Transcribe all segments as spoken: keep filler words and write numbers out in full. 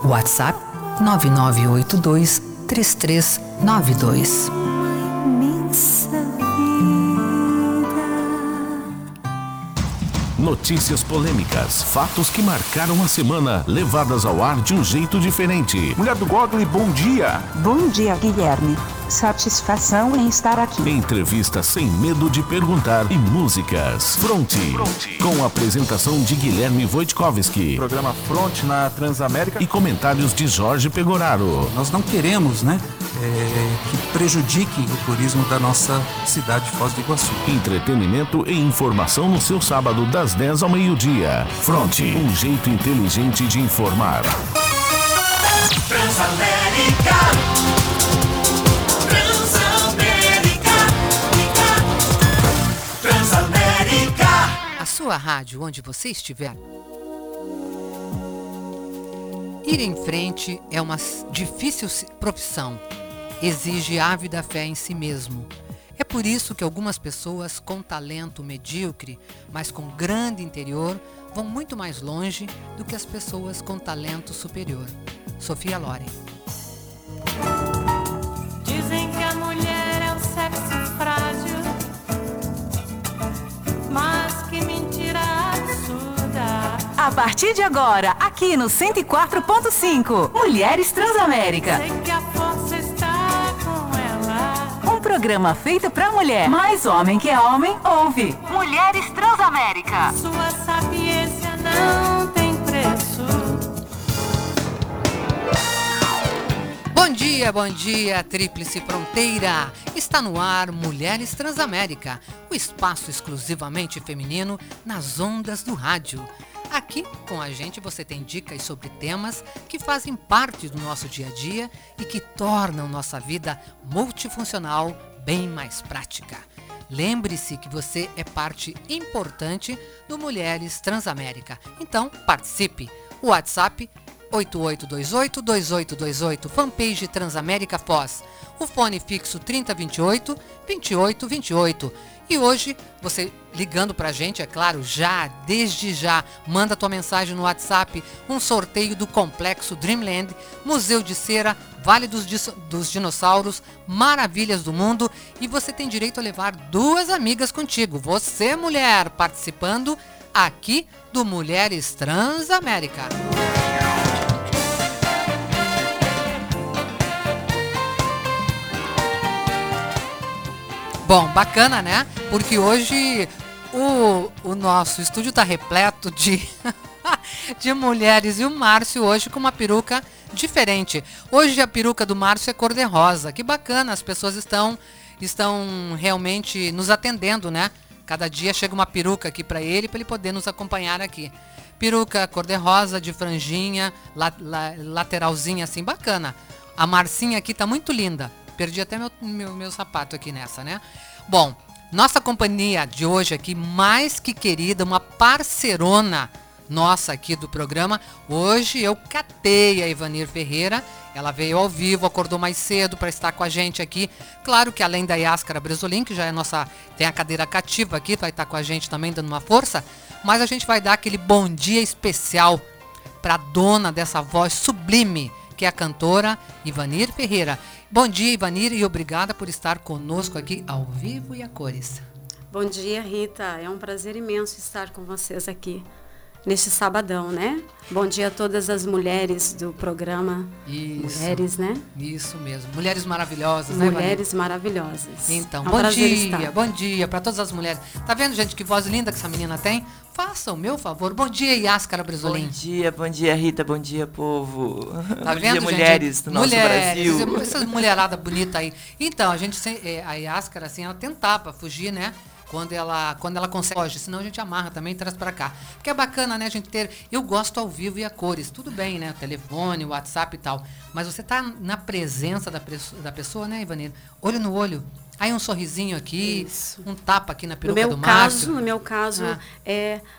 WhatsApp nove nove oito dois três três nove dois. Notícias polêmicas, fatos que marcaram a semana, levadas ao ar de um jeito diferente. Mulher do Google, bom dia. Bom dia, Guilherme. Satisfação em estar aqui. Entrevista sem medo de perguntar e músicas. Fronte, Fronte. Com a apresentação de Guilherme Wojtkowski. Programa Fronte na Transamérica. E comentários de Jorge Pegoraro. Nós não queremos, né, é, que prejudique o turismo da nossa cidade de Foz do Iguaçu. Entretenimento e informação no seu sábado das dez ao meio-dia. Fronte, um jeito inteligente de informar. Transamérica. A sua rádio, onde você estiver. Ir em frente é uma difícil profissão. Exige ávida fé em si mesmo. É por isso que algumas pessoas com talento medíocre, mas com grande interior, vão muito mais longe do que as pessoas com talento superior. Sofia Loren. Dizem que a mulher é o sexo frágil, mas que mentira absurda. A partir de agora, aqui no cento e quatro ponto cinco, Mulheres Transamérica. Sei que a força está com ela. Um programa feito pra mulher, mas homem que é homem, ouve. Mulheres Transamérica. Sua sapiência não tem preço. Bom dia, bom dia, Tríplice Fronteira! Está no ar Mulheres Transamérica, o espaço exclusivamente feminino nas ondas do rádio. Aqui, com a gente, você tem dicas sobre temas que fazem parte do nosso dia a dia e que tornam nossa vida multifuncional bem mais prática. Lembre-se que você é parte importante do Mulheres Transamérica. Então, participe! O WhatsApp oito oito dois oito dois oito dois oito, fanpage Transamérica Foz. O fone fixo trinta vinte e oito vinte e oito vinte e oito. E hoje, você ligando pra gente, é claro, já, desde já, manda tua mensagem no WhatsApp, um sorteio do Complexo Dreamland, Museu de Cera, Vale dos, dos Dinossauros, Maravilhas do Mundo, e você tem direito a levar duas amigas contigo. Você, mulher, participando aqui do Mulheres Transamérica. Bom, bacana, né? Porque hoje o, o nosso estúdio está repleto de, de mulheres. E o Márcio hoje com uma peruca diferente. Hoje a peruca do Márcio é cor-de-rosa. Que bacana, as pessoas estão, estão realmente nos atendendo, né? Cada dia chega uma peruca aqui para ele, para ele poder nos acompanhar aqui. Peruca cor-de-rosa, de franjinha, la, la, lateralzinha assim, bacana. A Marcinha aqui tá muito linda. Perdi até meu, meu, meu sapato aqui nessa, né? Bom, nossa companhia de hoje aqui, mais que querida, uma parcerona nossa aqui do programa. Hoje eu catei a Ivanir Ferreira. Ela veio ao vivo, acordou mais cedo para estar com a gente aqui. Claro que além da Yáscara Bresolim, que já é nossa, tem a cadeira cativa aqui, vai estar com a gente também dando uma força. Mas a gente vai dar aquele bom dia especial para a dona dessa voz sublime, que é a cantora Ivanir Ferreira. Bom dia, Ivanir, e obrigada por estar conosco aqui ao vivo e a cores. Bom dia, Rita. É um prazer imenso estar com vocês aqui neste sabadão, né? Bom dia a todas as mulheres do programa. Isso. Mulheres, né? Isso mesmo. Mulheres maravilhosas, né, Ivanir? Mulheres maravilhosas. Então, é um bom dia, estar. bom dia para todas as mulheres. Tá vendo, gente, que voz linda que essa menina tem? Faça o meu favor. Bom dia, Yáscara Bresolim. Bom dia, bom dia, Rita. Bom dia, povo. Tá bom vendo, dia, mulheres gente? do nosso mulheres, Brasil. Essa mulherada bonita aí. Então, a gente, a Yáscara, assim, ela tentava fugir, né? Quando ela, quando ela consegue, hoje, senão a gente amarra também e traz pra cá. Porque é bacana, né, a gente ter... Eu gosto ao vivo e a cores. Tudo bem, né? O telefone, o WhatsApp e tal. Mas você tá na presença da, da pessoa, né, Ivanir? Olho no olho. Aí um sorrisinho aqui, isso. Um tapa aqui na peruca no meu do caso, Márcio. No meu caso, ah. é...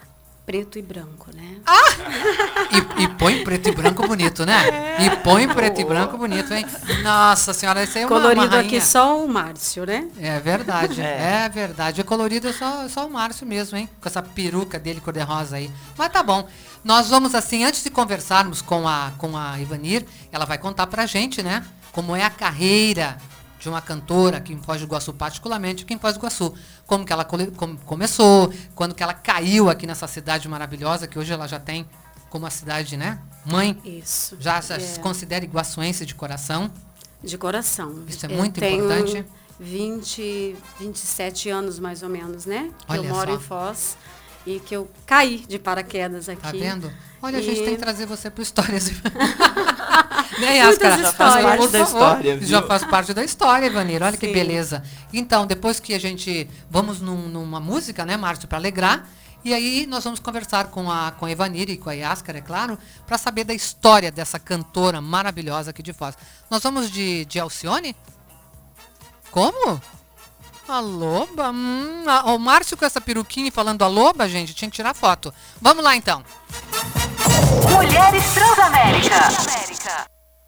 preto e branco, né? E, e põe preto e branco bonito, né? E põe preto e branco bonito, hein? Nossa senhora, isso aí é uma, Colorido uma rainha. aqui só o Márcio, né? É verdade, É. é, verdade. É colorido é só, só o Márcio mesmo, hein? Com essa peruca dele cor-de-rosa aí. Mas tá bom. Nós vamos, assim, antes de conversarmos com a, com a Ivanir, ela vai contar pra gente, né? Como é a carreira de uma cantora aqui em Foz do Iguaçu, particularmente aqui em Foz do Iguaçu. Como que ela cole- como começou, quando que ela caiu aqui nessa cidade maravilhosa, que hoje ela já tem como a cidade, né? Mãe. Isso. Já se É. considera iguaçuense de coração. De coração. Isso é Eu muito tenho importante. vinte, vinte e sete anos, mais ou menos, né? Que Olha eu moro só. em Foz e que eu caí de paraquedas aqui. Tá vendo? Olha, a E- gente tem que trazer você para Histórias. Né, Muitas Yáscara? histórias. Faz parte Por da favor. história, viu? Já faz parte da história, Ivanir. Olha que Sim. beleza. Então, depois que a gente... Vamos num- numa música, né, Márcio, para alegrar. E aí nós vamos conversar com a, com a Ivanir e com a Yáscara, é claro, para saber da história dessa cantora maravilhosa aqui de Foz. Nós vamos de, de Alcione? Como? A loba? Hum, a- o Márcio com essa peruquinha e falando a loba, gente, tinha que tirar foto. Vamos lá, então. Mulheres Transamérica.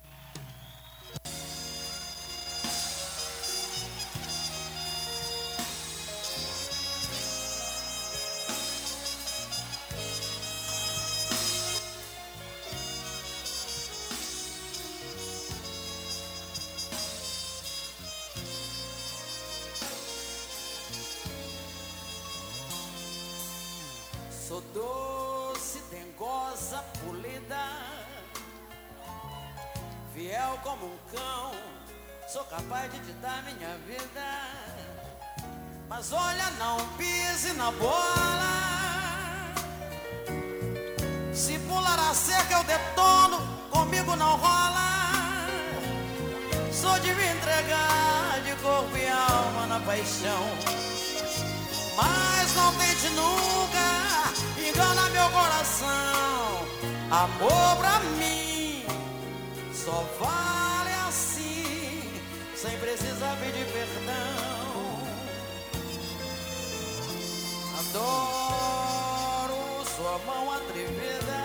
Sou doce, dengosa, polida, fiel como um cão, sou capaz de te dar minha vida. Mas olha, não pise na bola, se pular a cerca eu detono, comigo não rola. Sou de me entregar de corpo e alma na paixão, mas não tente nunca enganar meu coração. Amor pra mim só vale assim, sem precisar pedir perdão. Adoro sua mão atrevida,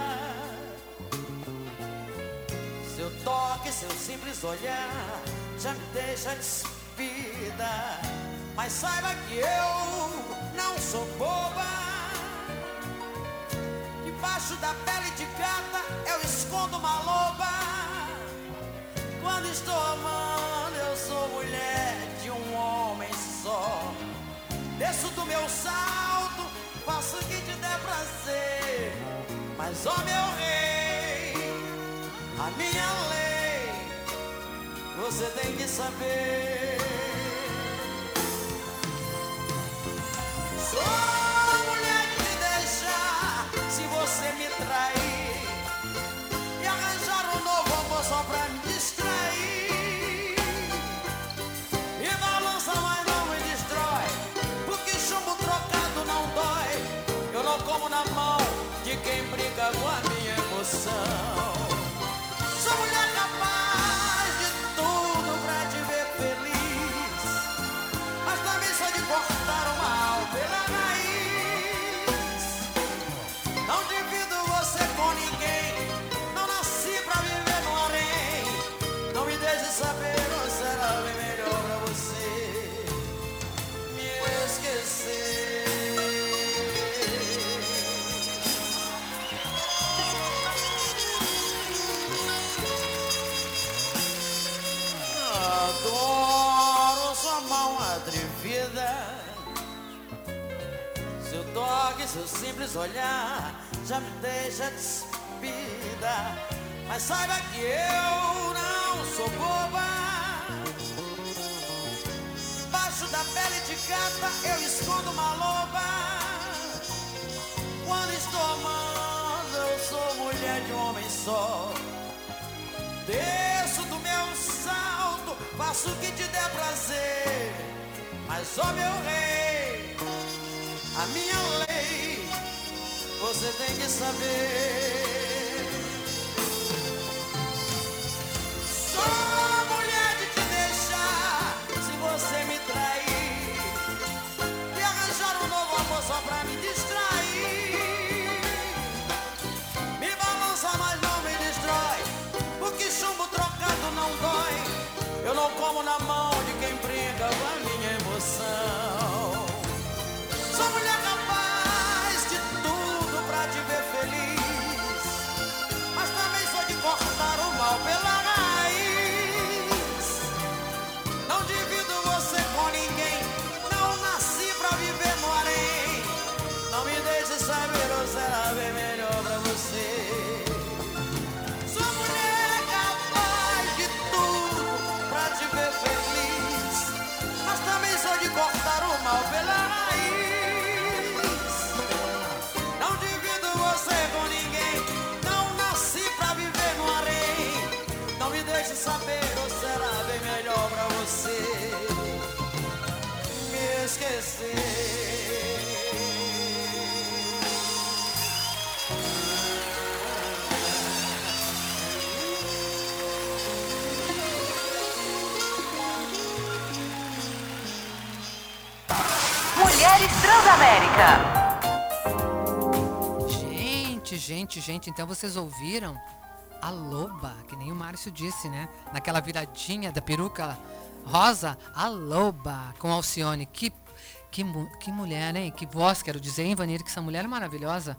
seu toque, seu simples olhar já me deixa despida. Mas saiba que eu não sou boba, debaixo da pele de gata eu escondo uma loba. Quando estou amando eu sou mulher de um homem só. Desço do meu salto, faço o que te der prazer. Mas ó meu rei, a minha lei, você tem que saber. Sou mulher de te deixar se você me trair e arranjar um novo amor só pra me distrair. E balança, mas não me destrói, porque chumbo trocado não dói. Eu não como na mão de quem brinca com a minha emoção. Sou mulher capaz de tudo pra te ver feliz, mas também sou de cortar o mal pela raiz. Não divido você com ninguém, não nasci pra viver no harém. Não me deixe saber, não será bem melhor pra você me esquecer. Adoro sua mão atrevida, seu toque, seu simples olhar já me deixa despida. Mas saiba que eu não sou boba, baixo da pele de gata eu escondo uma loba. Quando estou amando eu sou mulher de um homem só. Desço do meu salto, faço o que te der prazer. Mas ó meu rei, a minha lei, você tem que saber. Sou mulher de te deixar se você me trair e arranjar um novo amor só pra me distrair. deixe saber, ou será bem melhor pra você me esquecer. Mulheres Transamérica. Gente, gente, gente, então vocês ouviram a loba, que nem o Márcio disse, né? Naquela viradinha da peruca rosa, a loba com Alcione. Que, que, que mulher, hein? Que voz, quero dizer, hein, Vanir, que essa mulher é maravilhosa.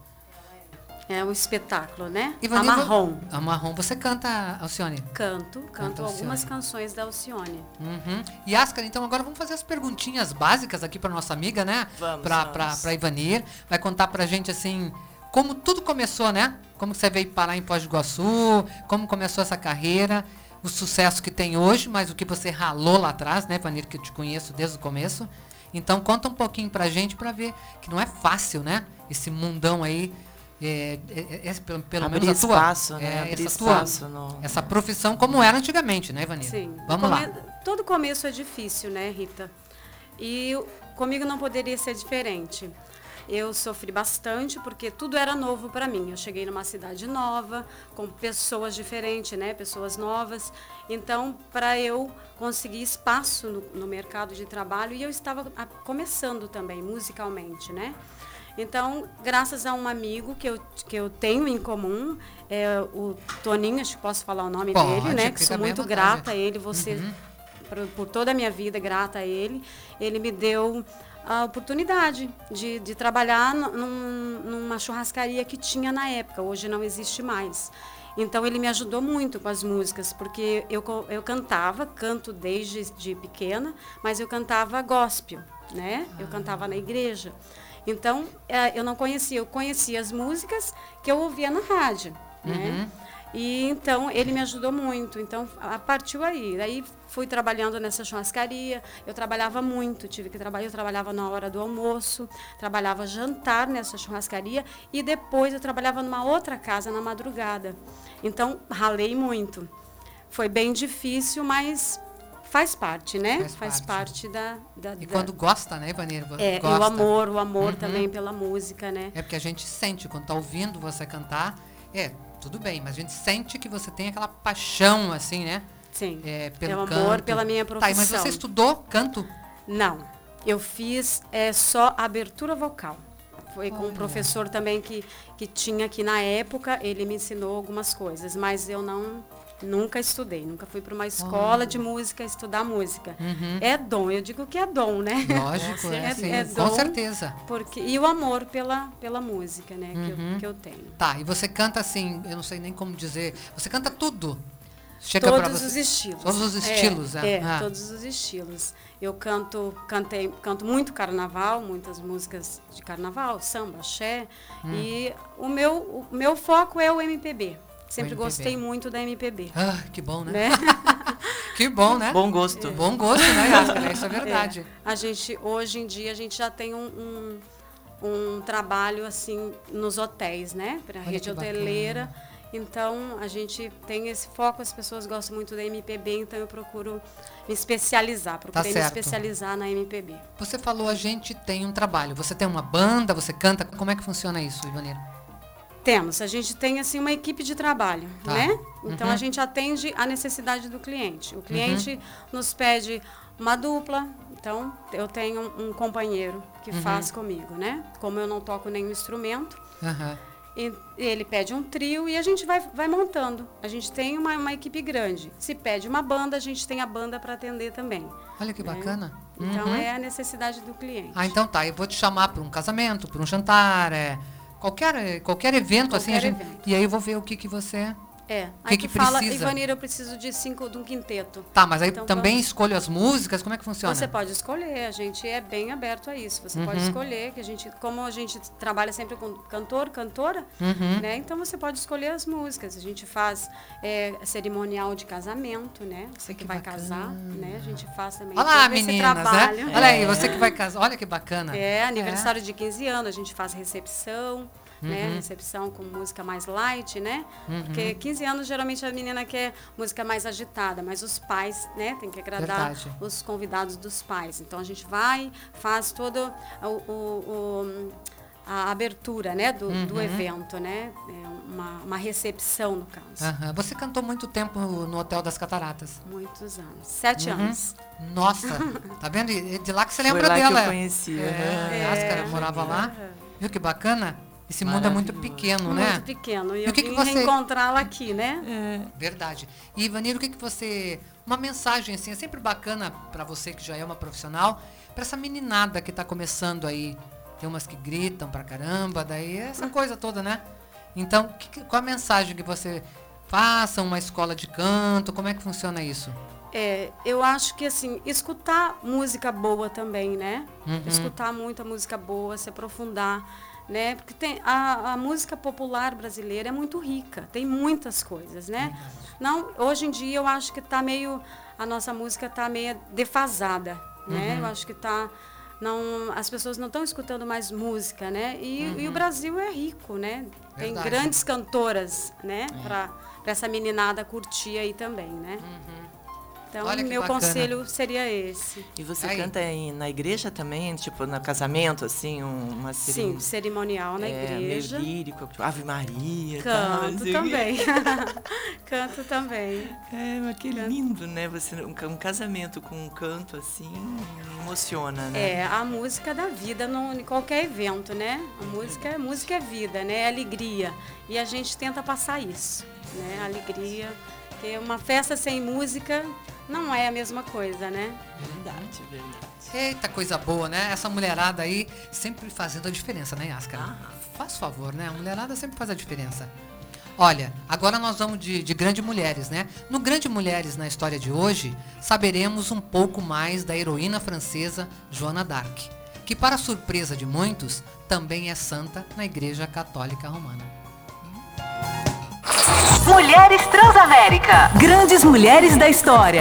É um espetáculo, né? Ivanir, A Marrom. A Marrom. Você canta, Alcione? Canto, canto Canta algumas Alcione. canções da Alcione. Uhum. E Ascar, então agora vamos fazer as perguntinhas básicas aqui para nossa amiga, né? Vamos, Pra, vamos. pra, pra Ivanir. Vai contar pra gente, assim, como tudo começou, né? Como você veio parar em Foz do Iguaçu, como começou essa carreira, o sucesso que tem hoje, mas o que você ralou lá atrás, né, Ivanir, que eu te conheço desde o começo. Então conta um pouquinho pra gente pra ver que não é fácil, né? Esse mundão aí. É, é, é, pelo, pelo Abrir menos a tua, espaço, né? é, Abrir essa tua, espaço no- essa profissão como era antigamente, né, Ivanir? Sim. Vamos Come- lá. Todo começo é difícil, né, Rita? E o- comigo não poderia ser diferente. Eu sofri bastante porque tudo era novo para mim. Eu cheguei numa cidade nova, com pessoas diferentes, né, pessoas novas. Então, para eu conseguir espaço no, no mercado de trabalho, e eu estava a- começando também musicalmente, né? Então, graças a um amigo que eu, que eu tenho em comum, é o Toninho, acho que posso falar o nome Pode, dele, né? fica Que sou bem à muito vontade. grata a ele, você, Uhum. por, por toda a minha vida, grata a ele. Ele me deu a oportunidade de, de trabalhar num, numa churrascaria que tinha na época, hoje não existe mais. Então, ele me ajudou muito com as músicas, porque eu, co- eu cantava, canto desde de pequena, mas eu cantava gospel, né? Eu cantava na igreja. Então, eh, eu não conhecia, eu conhecia as músicas que eu ouvia na rádio, né? E então, ele me ajudou muito. Então, a partiu aí. Aí, fui trabalhando nessa churrascaria. Eu trabalhava muito, tive que trabalhar. Eu trabalhava na hora do almoço, trabalhava jantar nessa churrascaria e depois eu trabalhava numa outra casa na madrugada. Então, ralei muito. Foi bem difícil, mas faz parte, né? Faz Faz, parte. parte da... da E da- quando gosta, né, Ivanir? é, e Gosta. o amor, o amor Uhum. também pela música, né? É porque a gente sente, quando tá ouvindo você cantar, é, tudo bem, mas a gente sente que você tem aquela paixão, assim, né? Sim. É, pelo É o amor canto. pela minha Tá, profissão. mas você estudou canto? Não, eu fiz é, só abertura vocal. Foi com um Olha. professor também que, que tinha aqui na época, ele me ensinou algumas coisas, mas eu não nunca estudei, nunca fui para uma escola de música estudar música. Uhum. É dom, eu digo que é dom, né? Lógico, é, É- sim, é com dom. certeza. Porque, e o amor pela, pela música, né, que, Uhum. eu, que eu tenho. Tá, e você canta assim, eu não sei nem como dizer, você canta tudo. Chega pra Todos você. os estilos. Todos os É, estilos, é. é, Ah. todos os estilos. Eu canto, cantei, canto muito carnaval, muitas músicas de carnaval, samba, axé. Hum. E o meu, o meu foco é o M P B. Sempre M P B. gostei muito da M P B. Ah, que bom, né? Né? Que bom, né? Bom gosto. Bom gosto, né, Yasmin? Isso é verdade. É, a gente, hoje em dia, a gente já tem um, um, um trabalho assim nos hotéis, né? Para a Olha rede que hoteleira. Então, a gente tem esse foco, as pessoas gostam muito da M P B, então eu procuro me especializar, procurei me Tá certo. especializar na M P B. Você falou, a gente tem um trabalho. Você tem uma banda, você canta. Como é que funciona isso, Ivanir? Temos, a gente tem assim uma equipe de trabalho, Tá. né? Então Uhum. a gente atende a necessidade do cliente. O cliente nos pede uma dupla, então eu tenho um companheiro que Uhum. faz comigo, né? Como eu não toco nenhum instrumento, Aham. e ele pede um trio e a gente vai, vai montando. A gente tem uma, uma equipe grande. Se pede uma banda, a gente tem a banda para atender também. Olha que né? bacana. Então Uhum. é a necessidade do cliente. Ah, então tá. Eu vou te chamar para um casamento, para um jantar, é, qualquer, qualquer evento assim. A Qualquer gente, evento. e aí eu vou ver o que, que você... É, que aí que tu fala, precisa? Ivanir, eu preciso de cinco, de um quinteto. Tá, mas aí Então, também vamos- escolho as músicas. Como é que funciona? Você pode escolher, a gente é bem aberto a isso. Você pode Uhum. escolher, que a gente, como a gente trabalha sempre com cantor, cantora, Uhum. né? Então você pode escolher as músicas. A gente faz é, cerimonial de casamento, né? Você que, que vai bacana. casar, né? A gente faz também Olha lá, todo esse meninas, trabalho. né? Olha aí, você que vai casar. Olha que bacana. É, aniversário de quinze anos, a gente faz recepção. né? Recepção com música mais light, né? Uhum. Porque quinze anos, geralmente, a menina quer música mais agitada, mas os pais, né? Tem que agradar Verdade. os convidados dos pais. Então, a gente vai, faz todo o... o- o- a abertura, né, do, do Uhum. evento, né? É uma, uma recepção, no caso. Aham. Você cantou muito tempo no Hotel das Cataratas. Muitos anos. Sete Uhum. anos. Nossa, tá vendo? E de lá que você Foi lembra lá que dela. eu conheci, É, aham. Áscara morava lá. Viu que bacana? Esse mundo é muito Maravilhoso. pequeno, né? Muito pequeno. E, E eu o que que vim você- reencontrá-la aqui, né? Verdade. E, Ivanir, o que, que você... Uma mensagem, assim, é sempre bacana pra você que já é uma profissional, pra essa meninada que tá começando aí. Tem umas que gritam pra caramba, daí essa coisa toda, né? Então, que, que- qual a mensagem que você... Faça uma escola de canto, como é que funciona isso? É, eu acho que, assim, escutar música boa também, né? Uhum. Escutar muita música boa, se aprofundar, né? Porque tem, a, a música popular brasileira é muito rica, tem muitas coisas, né? Não, hoje em dia eu acho que tá meio, a nossa música tá meio defasada, né? Uhum. Eu acho que tá, não, as pessoas não estão escutando mais música, né? E, Uhum. e o Brasil é rico, né? Tem Verdade. grandes cantoras, né? Para essa meninada curtir aí também, né? Então, Olha que meu bacana. conselho seria esse. E você Aí. canta aí na igreja também, tipo, no casamento, assim, um- uma Sim, cerim- cerimonial na é, igreja. meio lírico, tipo, Ave Maria. tal, Canto assim. também. Canto também. É, mas que lindo, né? Você, um, ca- um casamento com um canto assim, emociona, né? É, a música da vida no, em qualquer evento, né? A música, é- música é vida, né? É alegria. E a gente tenta passar isso, né? Alegria. Porque uma festa sem música não é a mesma coisa, né? Verdade, verdade. Eita, coisa boa, né? Essa mulherada aí sempre fazendo a diferença, né, Áscara? Ah. Faz favor, né? A mulherada sempre faz a diferença. Olha, agora nós vamos de, de Grande Mulheres, né? No Grande Mulheres, na história de hoje, saberemos um pouco mais da heroína francesa Joana d'Arc, que, para surpresa de muitos, também é santa na Igreja Católica Romana. Mulheres Transamérica. Grandes mulheres da história.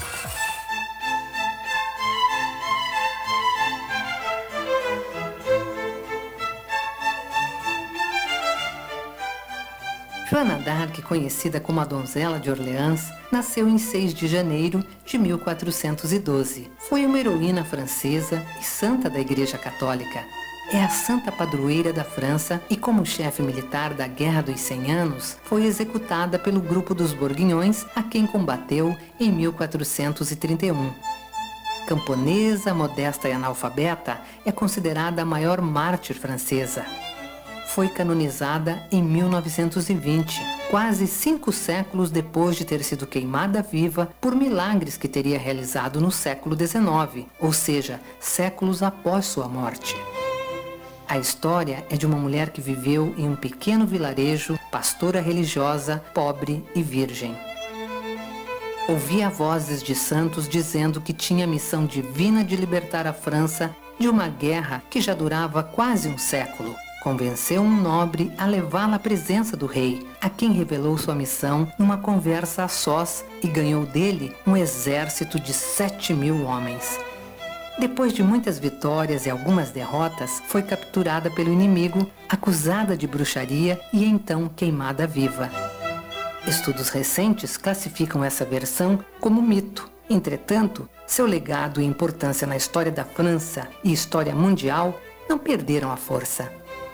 Joana d'Arc, conhecida como a Donzela de Orleans, nasceu em seis de janeiro de mil quatrocentos e doze. Foi uma heroína francesa e santa da Igreja Católica. É a santa padroeira da França e, como chefe militar da Guerra dos Cem Anos, foi executada pelo grupo dos Bourguignons, a quem combateu em mil quatrocentos e trinta e um. Camponesa, modesta e analfabeta, é considerada a maior mártir francesa. Foi canonizada em mil novecentos e vinte, quase cinco séculos depois de ter sido queimada viva por milagres que teria realizado no século dezenove, ou seja, séculos após sua morte. A história é de uma mulher que viveu em um pequeno vilarejo, pastora religiosa, pobre e virgem. Ouvia vozes de santos dizendo que tinha a missão divina de libertar a França de uma guerra que já durava quase um século. Convenceu um nobre a levá-la à presença do rei, a quem revelou sua missão numa conversa a sós e ganhou dele um exército de sete mil homens. Depois de muitas vitórias e algumas derrotas, foi capturada pelo inimigo, acusada de bruxaria e então queimada viva. Estudos recentes classificam essa versão como mito. Entretanto, seu legado e importância na história da França e história mundial não perderam a força.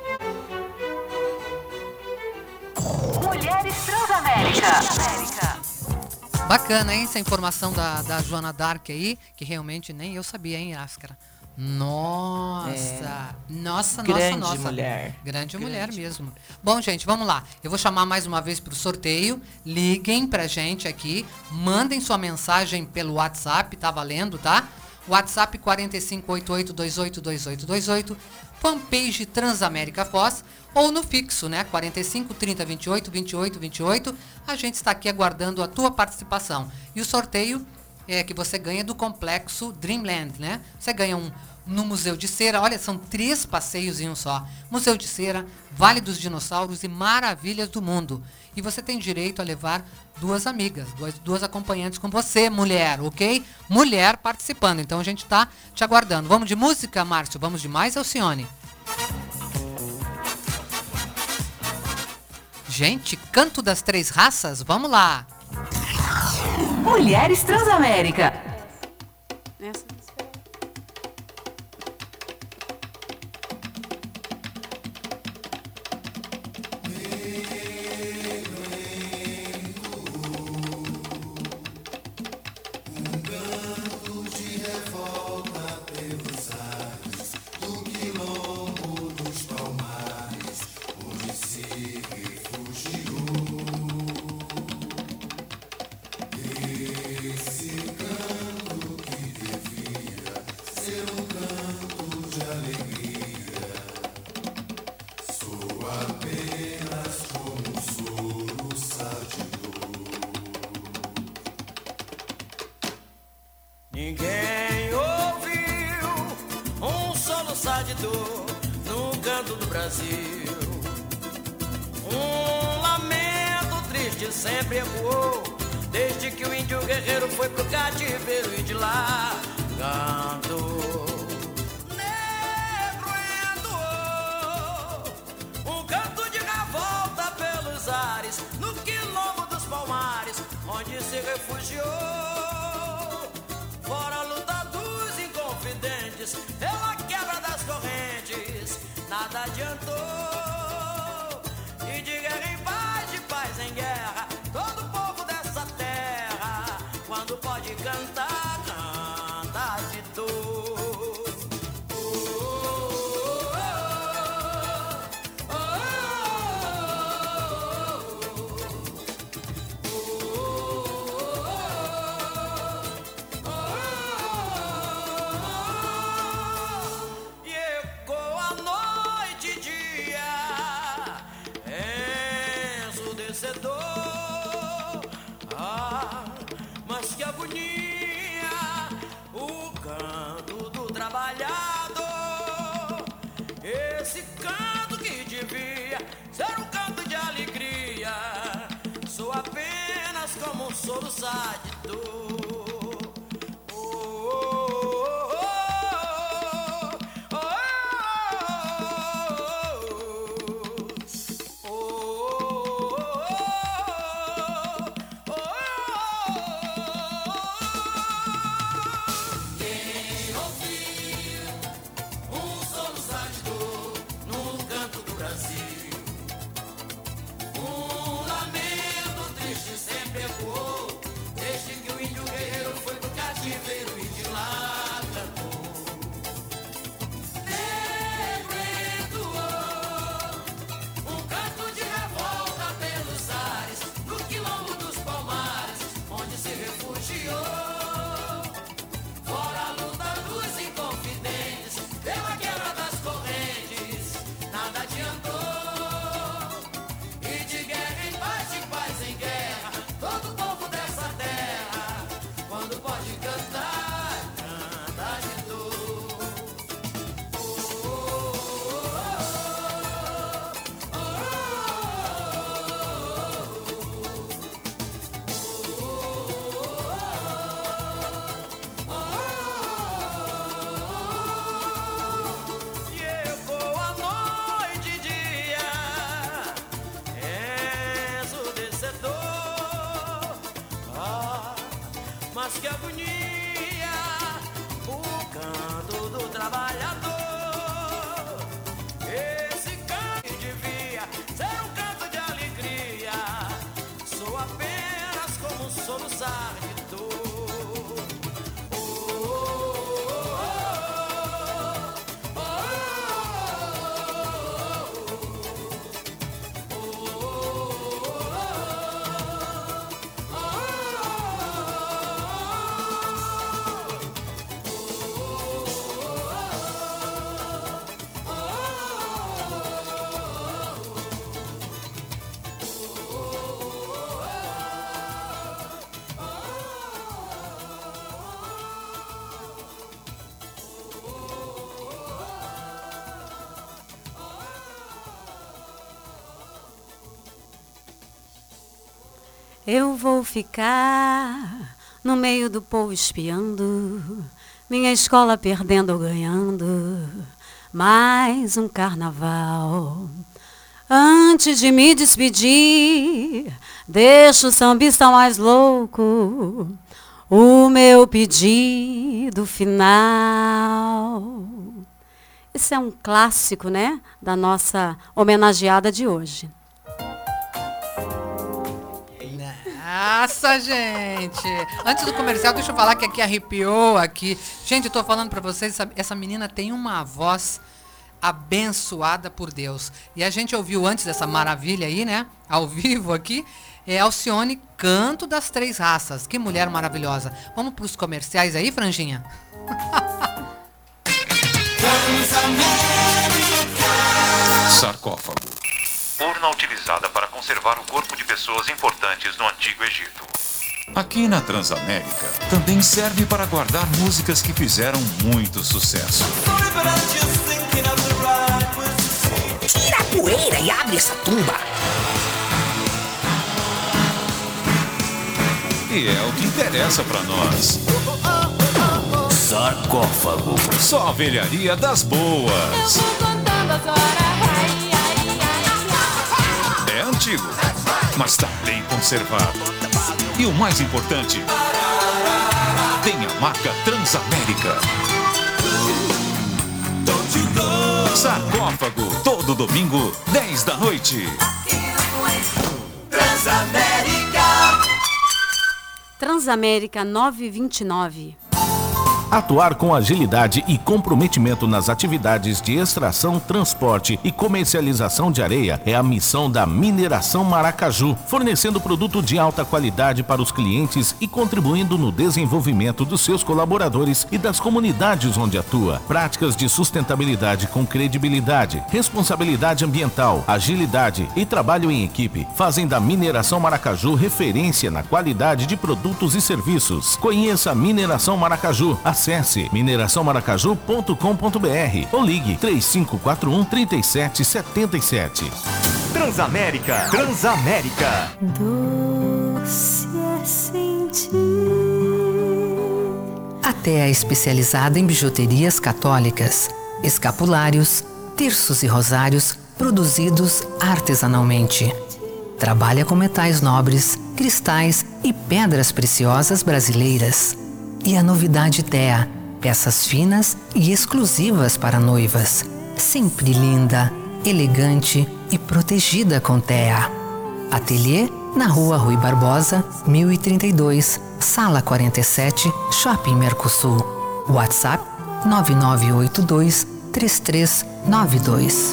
Mulheres Transamérica. Bacana, hein, essa informação da, da Joana d'Arc aí, que realmente nem eu sabia, hein, Áscara? Nossa, É. nossa, Grande nossa, nossa. mulher. Grande, mulher Grande. mesmo. Bom, gente, vamos lá. Eu vou chamar mais uma vez para o sorteio. Liguem pra gente aqui, mandem sua mensagem pelo WhatsApp, tá valendo, tá? WhatsApp quatro cinco oito oito dois oito dois oito dois oito, fanpage Transamérica Foz, ou no fixo, né? quarenta e cinco, trinta, vinte e oito, vinte e oito, vinte e oito. A gente está aqui aguardando a tua participação. E o sorteio é que você ganha do complexo Dreamland, né? Você ganha um no Museu de Cera. Olha, são três passeios em um só. Museu de Cera, Vale dos Dinossauros e Maravilhas do Mundo. E você tem direito a levar duas amigas, duas, duas acompanhantes com você, mulher, ok? Mulher participando. Então a gente tá te aguardando. Vamos de música, Márcio? Vamos de mais, Alcione? Gente, canto das três raças? Vamos lá! Mulheres Transamérica. Essa. Ninguém ouviu um soluçar de dor no canto do Brasil. Um lamento triste sempre ecoou, desde que o índio guerreiro foi pro cativeiro e de lá cantou. Negro entoou um canto de revolta pelos ares, no quilombo dos Palmares, onde se refugiou. Fora a luta dos inconfidentes, pela quebra das correntes, nada adiantou. E de guerra em paz, de paz em guerra, todo povo dessa terra, quando pode cantar, canta de dor. Ah, mas que agonia, o canto do trabalhador. Esse canto que devia ser um canto de alegria, sou apenas como um soluçar de dor. Mas que agonia, o canto do trabalhador. Esse canto devia ser um canto de alegria, sou apenas como um soluçar de dor. Eu vou ficar no meio do povo espiando, minha escola perdendo ou ganhando, mais um carnaval. Antes de me despedir, deixa o sambista mais louco, o meu pedido final. Esse é um clássico, né, da nossa homenageada de hoje. Nossa, gente! Antes do comercial, deixa eu falar que aqui arrepiou aqui. Gente, eu tô falando pra vocês, essa, essa menina tem uma voz abençoada por Deus. E a gente ouviu antes dessa maravilha aí, né? Ao vivo aqui, é Alcione, Canto das Três Raças. Que mulher maravilhosa. Vamos pros comerciais aí, Franjinha? Sarcófago. Urna utilizada para conservar o corpo de pessoas importantes no Antigo Egito. Aqui na Transamérica, também serve para guardar músicas que fizeram muito sucesso. Tira a poeira e abre essa tumba. E é o que interessa para nós. Sarcófago. Só a velharia das boas. Eu vou contando as horas. Ai, ai, ai, É antigo, mas está bem conservado. E o mais importante, tem a marca Transamérica. Sarcófago, todo domingo, dez da noite. Transamérica. Transamérica nove vinte e nove. Atuar com agilidade e comprometimento nas atividades de extração, transporte e comercialização de areia é a missão da Mineração Maracaju, fornecendo produto de alta qualidade para os clientes e contribuindo no desenvolvimento dos seus colaboradores e das comunidades onde atua. Práticas de sustentabilidade com credibilidade, responsabilidade ambiental, agilidade e trabalho em equipe fazem da Mineração Maracaju referência na qualidade de produtos e serviços. Conheça a Mineração Maracaju. Acesse mineração maracaju ponto com ponto br ou ligue três cinco quatro um, três sete sete sete. Transamérica, Transamérica. Doce é sentir. Até a especializada em bijuterias católicas, escapulários, terços e rosários produzidos artesanalmente. Trabalha com metais nobres, cristais e pedras preciosas brasileiras. E a novidade Thea, peças finas e exclusivas para noivas. Sempre linda, elegante e protegida com Thea. Ateliê na Rua Rui Barbosa, mil e trinta e dois, Sala quarenta e sete, Shopping Mercosul. WhatsApp nove nove oito dois, três três nove dois.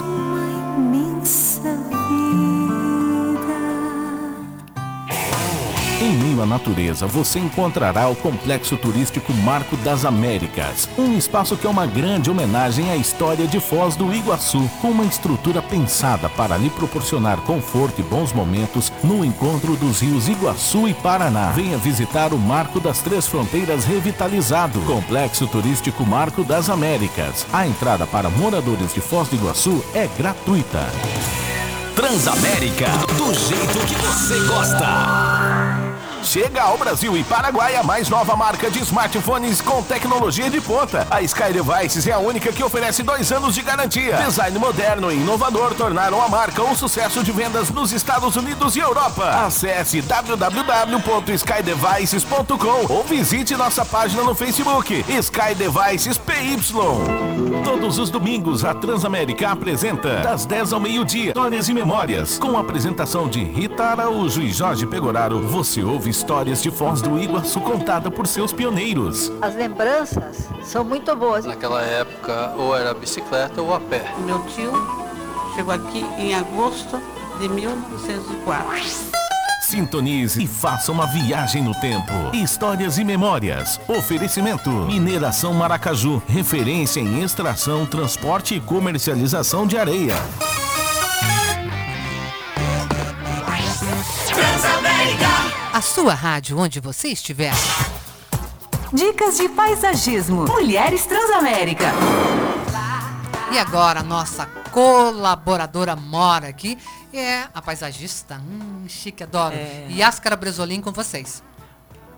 Em meio à natureza, você encontrará o Complexo Turístico Marco das Américas, um espaço que é uma grande homenagem à história de Foz do Iguaçu, com uma estrutura pensada para lhe proporcionar conforto e bons momentos no encontro dos rios Iguaçu e Paraná. Venha visitar o Marco das Três Fronteiras revitalizado, Complexo Turístico Marco das Américas. A entrada para moradores de Foz do Iguaçu é gratuita. Transamérica, do jeito que você gosta. Chega ao Brasil e Paraguai a mais nova marca de smartphones com tecnologia de ponta. A Sky Devices é a única que oferece dois anos de garantia. Design moderno e inovador tornaram a marca um sucesso de vendas nos Estados Unidos e Europa. Acesse w w w ponto sky devices ponto com ou visite nossa página no Facebook, Sky Devices P Y. Todos os domingos, a Transamérica apresenta das dez ao meio-dia, Histórias e Memórias. Com a apresentação de Rita Araújo e Jorge Pegoraro, você ouve histórias de Foz do Iguaçu contada por seus pioneiros. As lembranças são muito boas. Naquela época, ou era a bicicleta ou a pé. Meu tio chegou aqui em agosto de mil novecentos e quatro. Sintonize e faça uma viagem no tempo. Histórias e Memórias. Oferecimento: Mineração Maracaju, referência em extração, transporte e comercialização de areia. A sua rádio, onde você estiver. Dicas de paisagismo. Mulheres Transamérica. E agora, nossa colaboradora mora aqui é a paisagista. Hum, chique, adoro. É. Yáscara Bresolim com vocês.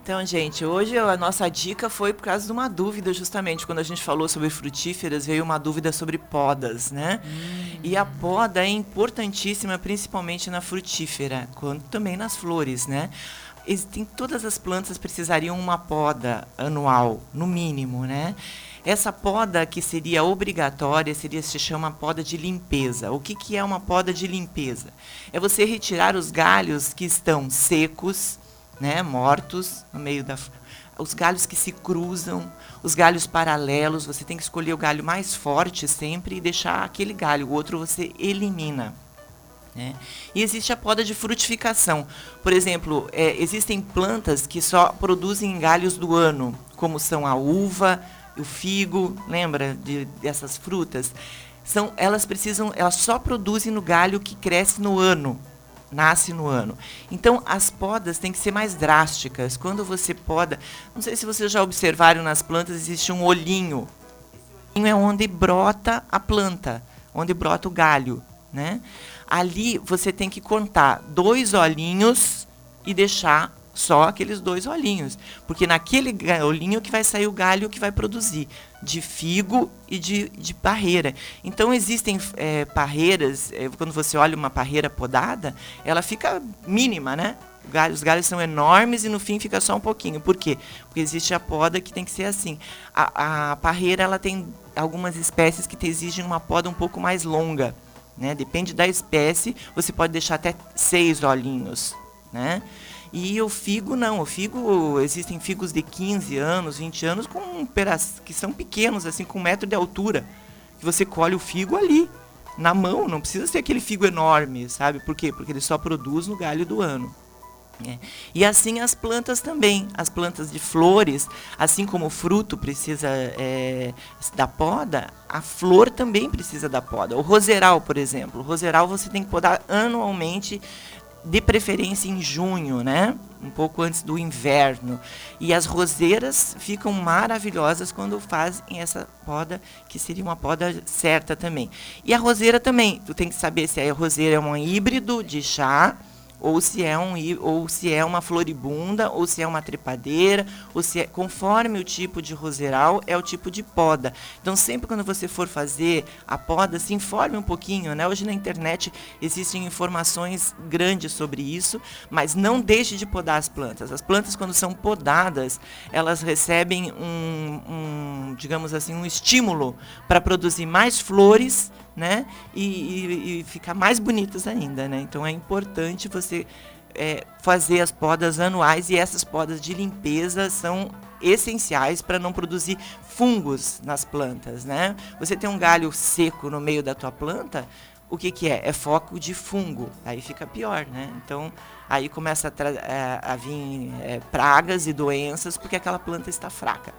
Então, gente, hoje a nossa dica foi por causa de uma dúvida, justamente. Quando a gente falou sobre frutíferas, veio uma dúvida sobre podas, né? Hum. E a poda é importantíssima, principalmente na frutífera, quanto também nas flores, né? Existem, todas as plantas precisariam uma poda anual, no mínimo, né? Essa poda que seria obrigatória seria, se chama poda de limpeza. O que, que é uma poda de limpeza? É você retirar os galhos que estão secos, né, mortos, no meio da... Os galhos que se cruzam, os galhos paralelos, você tem que escolher o galho mais forte sempre e deixar aquele galho, o outro você elimina. Né? E existe a poda de frutificação. Por exemplo, é, existem plantas que só produzem galhos do ano, como são a uva, o figo, lembra de, dessas frutas? São, elas precisam, elas só produzem no galho que cresce no ano, nasce no ano. Então, as podas têm que ser mais drásticas. Quando você poda, não sei se vocês já observaram nas plantas, existe um olhinho. O olhinho é onde brota a planta, onde brota o galho, né? Ali você tem que contar dois olhinhos e deixar só aqueles dois olhinhos, porque naquele olhinho que vai sair o galho que vai produzir, de figo e de, de parreira. Então existem é, parreiras, é, quando você olha uma parreira podada, ela fica mínima, né? Galho, os galhos são enormes e no fim fica só um pouquinho. Por quê? Porque existe a poda que tem que ser assim. A, a parreira, ela tem algumas espécies que te exigem uma poda um pouco mais longa, né? Depende da espécie, você pode deixar até seis olhinhos, né? E o figo não, o figo, existem figos de quinze anos, vinte anos, com um pedaço, que são pequenos, assim, com um metro de altura, que você colhe o figo ali, na mão, não precisa ser aquele figo enorme, sabe? Por quê? Porque ele só produz no galho do ano. É. E assim as plantas também, as plantas de flores, assim como o fruto precisa é, da poda, a flor também precisa da poda. O roseral, por exemplo, o roseral você tem que podar anualmente, de preferência em junho, né? Um pouco antes do inverno. E as roseiras ficam maravilhosas quando fazem essa poda, que seria uma poda certa também. E a roseira também, tu tem que saber se a roseira é um híbrido de chá, ou se é um ou se é uma floribunda, ou se é uma trepadeira, ou se é, conforme o tipo de roseral é o tipo de poda. Então sempre quando você for fazer a poda, se informe um pouquinho, né? Hoje na internet existem informações grandes sobre isso, mas não deixe de podar as plantas. As plantas, quando são podadas, elas recebem um, um digamos assim, um estímulo para produzir mais flores, né? E, e, e ficar mais bonitas ainda, né? Então é importante você é, fazer as podas anuais, e essas podas de limpeza são essenciais para não produzir fungos nas plantas, né? Você tem um galho seco no meio da tua planta, o que que é? É foco de fungo, aí fica pior, né? Então aí começa a, tra- a, a vir é, pragas e doenças porque aquela planta está fraca.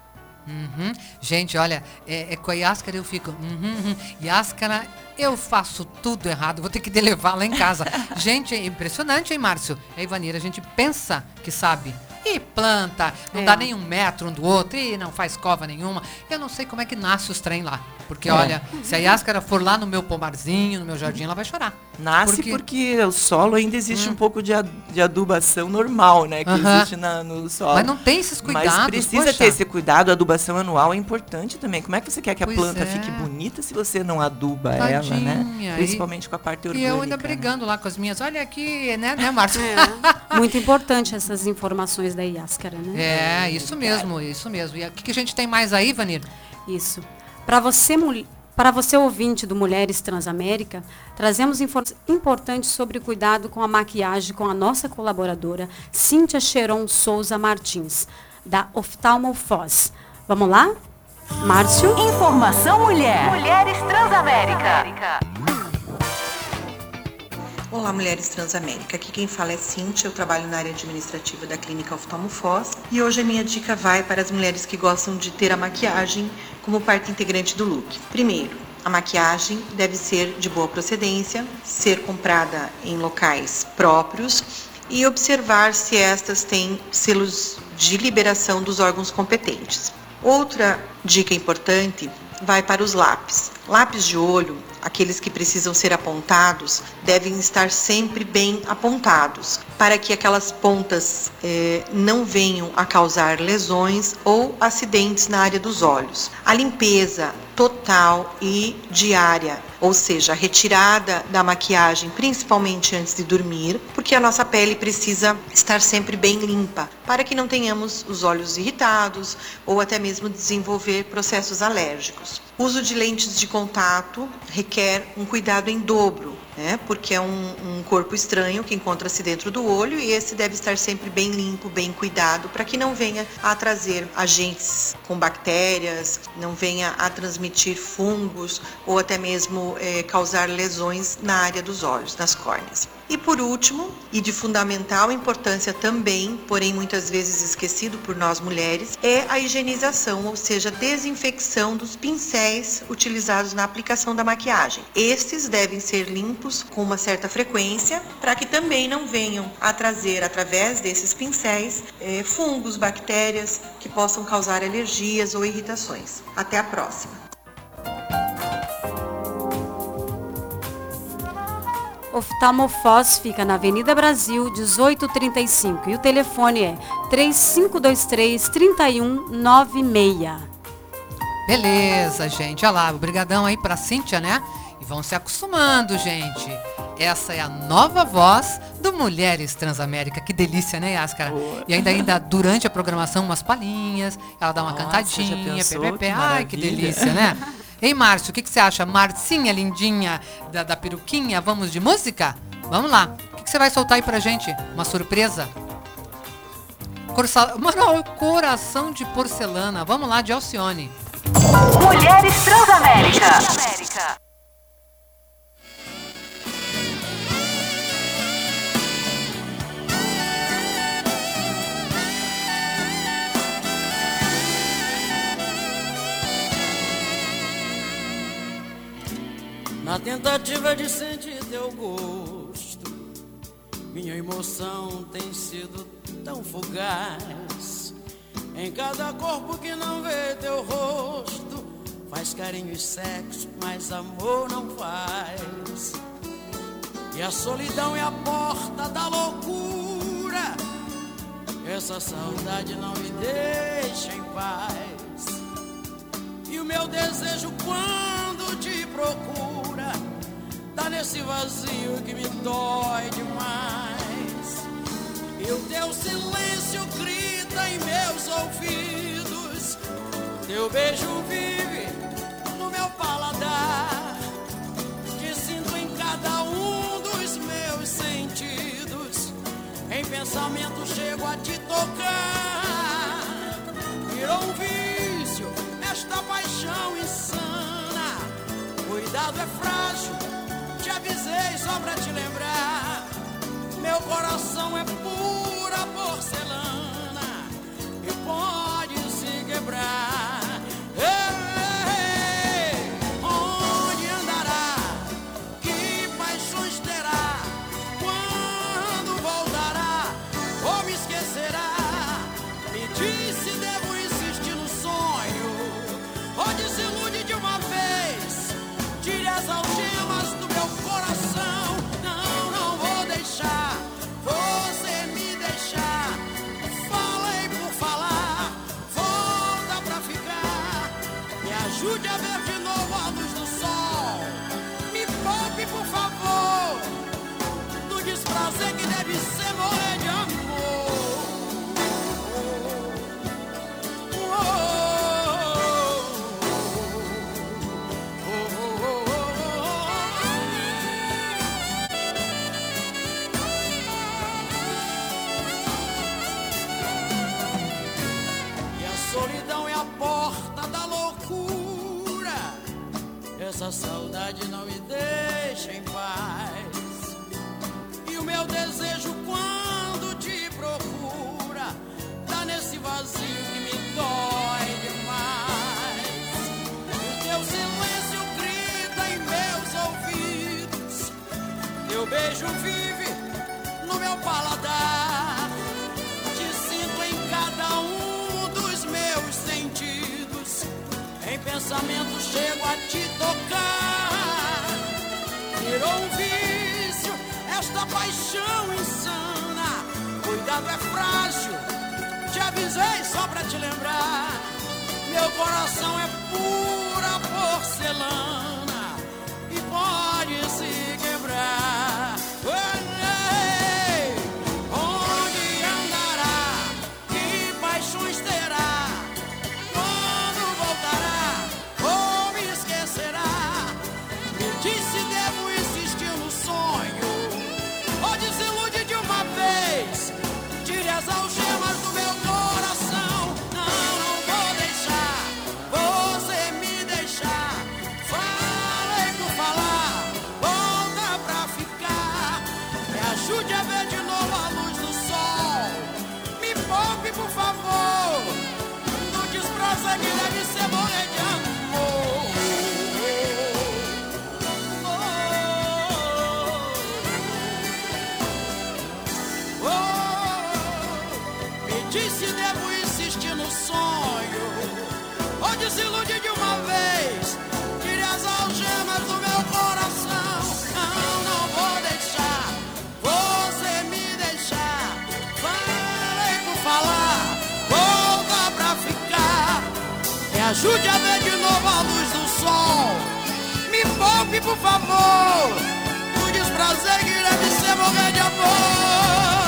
Uhum. Gente, olha, é, é com a Yáscara eu fico, uhum, uhum. Yáscara, eu faço tudo errado, vou ter que levar lá em casa. Gente, é impressionante, hein, Márcio? É, Ivanira, a gente pensa que sabe. E planta, não é. dá nem um metro um do outro, e não faz cova nenhuma. Eu não sei como é que nasce os trem lá. Porque, é. olha, se a Yáscara for lá no meu pomarzinho, no meu jardim, ela vai chorar. Nasce porque, porque o solo ainda existe hum. um pouco de, ad, de adubação normal, né? Que uh-huh. existe na, no solo. Mas não tem esses cuidados, Mas precisa poxa. ter esse cuidado, a adubação anual é importante também. Como é que você quer que a pois planta é. fique bonita se você não aduba Tadinha, ela, né? Principalmente e, com a parte orgânica. E eu ainda brigando lá com as minhas, olha aqui, né, né, Márcio? É. Muito importante essas informações da Yáscara, né? É, isso mesmo, isso mesmo. E o que, que a gente tem mais aí, Vanir? Isso. Para você, mulher. Para você, ouvinte do Mulheres Transamérica, trazemos informações importantes sobre cuidado com a maquiagem com a nossa colaboradora, Cíntia Cheron Souza Martins, da Oftalmo Foz. Vamos lá? Márcio? Informação Mulher. Mulheres Transamérica. Olá, Mulheres Transamérica. Aqui quem fala é Cíntia, eu trabalho na área administrativa da Clínica Oftalmo Foz e hoje a minha dica vai para as mulheres que gostam de ter a maquiagem como parte integrante do look. Primeiro, a maquiagem deve ser de boa procedência, ser comprada em locais próprios e observar se estas têm selos de liberação dos órgãos competentes. Outra dica importante vai para os lápis. Lápis de olho, aqueles que precisam ser apontados, devem estar sempre bem apontados, para que aquelas pontas eh, não venham a causar lesões ou acidentes na área dos olhos. A limpeza total e diária, ou seja, a retirada da maquiagem, principalmente antes de dormir, porque a nossa pele precisa estar sempre bem limpa, para que não tenhamos os olhos irritados ou até mesmo desenvolver processos alérgicos. O uso de lentes de contato requer um cuidado em dobro, né? Porque é um, um corpo estranho que encontra-se dentro do olho e esse deve estar sempre bem limpo, bem cuidado, para que não venha a trazer agentes com bactérias, não venha a transmitir fungos ou até mesmo eh, causar lesões na área dos olhos, nas córneas. E por último, e de fundamental importância também, porém muitas vezes esquecido por nós mulheres, é a higienização, ou seja, a desinfecção dos pincéis utilizados na aplicação da maquiagem. Estes devem ser limpos com uma certa frequência, para que também não venham a trazer, através desses pincéis, eh, fungos, bactérias que possam causar alergias ou irritações. Até a próxima! Oftalmofós fica na Avenida Brasil, dezoito trinta e cinco. E o telefone é três cinco dois três, três um nove seis. Beleza, gente. Olha lá, obrigadão aí pra Cíntia, né? E vão se acostumando, gente. Essa é a nova voz do Mulheres Transamérica. Que delícia, né, Yáscara? E ainda, ainda durante a programação, umas palhinhas. Ela dá uma Nossa, cantadinha. já pensou? Pé, pé, pé. Que Ai, que maravilha. delícia, né? Ei, Márcio, o que, que você acha? Marcinha, lindinha, da, da peruquinha, vamos de música? Vamos lá. O que, que você vai soltar aí pra gente? Uma surpresa? Corça... Mano, coração de porcelana. Vamos lá, de Alcione. Mulheres Transamérica. Transamérica. Na tentativa de sentir teu gosto, minha emoção tem sido tão fugaz. Em cada corpo que não vê teu rosto, faz carinho e sexo, mas amor não faz. E a solidão é a porta da loucura, essa saudade não me deixa em paz. E o meu desejo quando te procura, tá nesse vazio que me dói demais. E o teu silêncio grita em meus ouvidos, teu beijo vive no meu paladar. Te sinto em cada um dos meus sentidos, em pensamento chego a te tocar. Virou um vício esta paixão insana, cuidado é frágil, te avisei só pra te lembrar. Meu coração é pura porcelana e pode se quebrar. Ei, onde andará? Que paixões terá? Quando voltará? Ou me esquecerá? Me diz se devo insistir no sonho ou desilude de uma vez. Tire as algemas do meu coração. Não, não vou deixar você me deixar. Falei por falar, volta pra ficar. Me ajude a ver de novo a luz do sol. Me poupe, por favor, do desprazer que deve ser morrer de amor. Solidão é a porta da loucura, essa saudade não me deixa em paz. E o meu desejo quando te procura, tá nesse vazio que me dói demais. O teu silêncio grita em meus ouvidos, teu beijo vive no meu paladar. Te sinto em cada um dos meus sentidos, pensamento chego a te tocar. Virou um vício, esta paixão insana. Cuidado, é frágil, te avisei só pra te lembrar. Meu coração é pura porcelana e pode se quebrar. Ei, onde andará? Que paixões terá? Quando voltará ou me esquecerá? Me disse devo insistir no sonho ou desilude de uma vez. Tire as algemas do meu coração. Não, não vou deixar você me deixar. Falei por falar, volta pra ficar. Me ajude a ver de novo a luz do sol. Me poupe, por favor. Não despraza que deve ser morrer de amor. Oh, oh, me disse devo insistir no sonho ou desiludir de uma vez. Tire as algemas do meu coração. Não, não vou deixar você me deixar. Falei por falar, volta pra ficar. Me ajude a ver de novo a luz do sol. Me poupe, por favor. O desprazer que deve ser morrer de amor.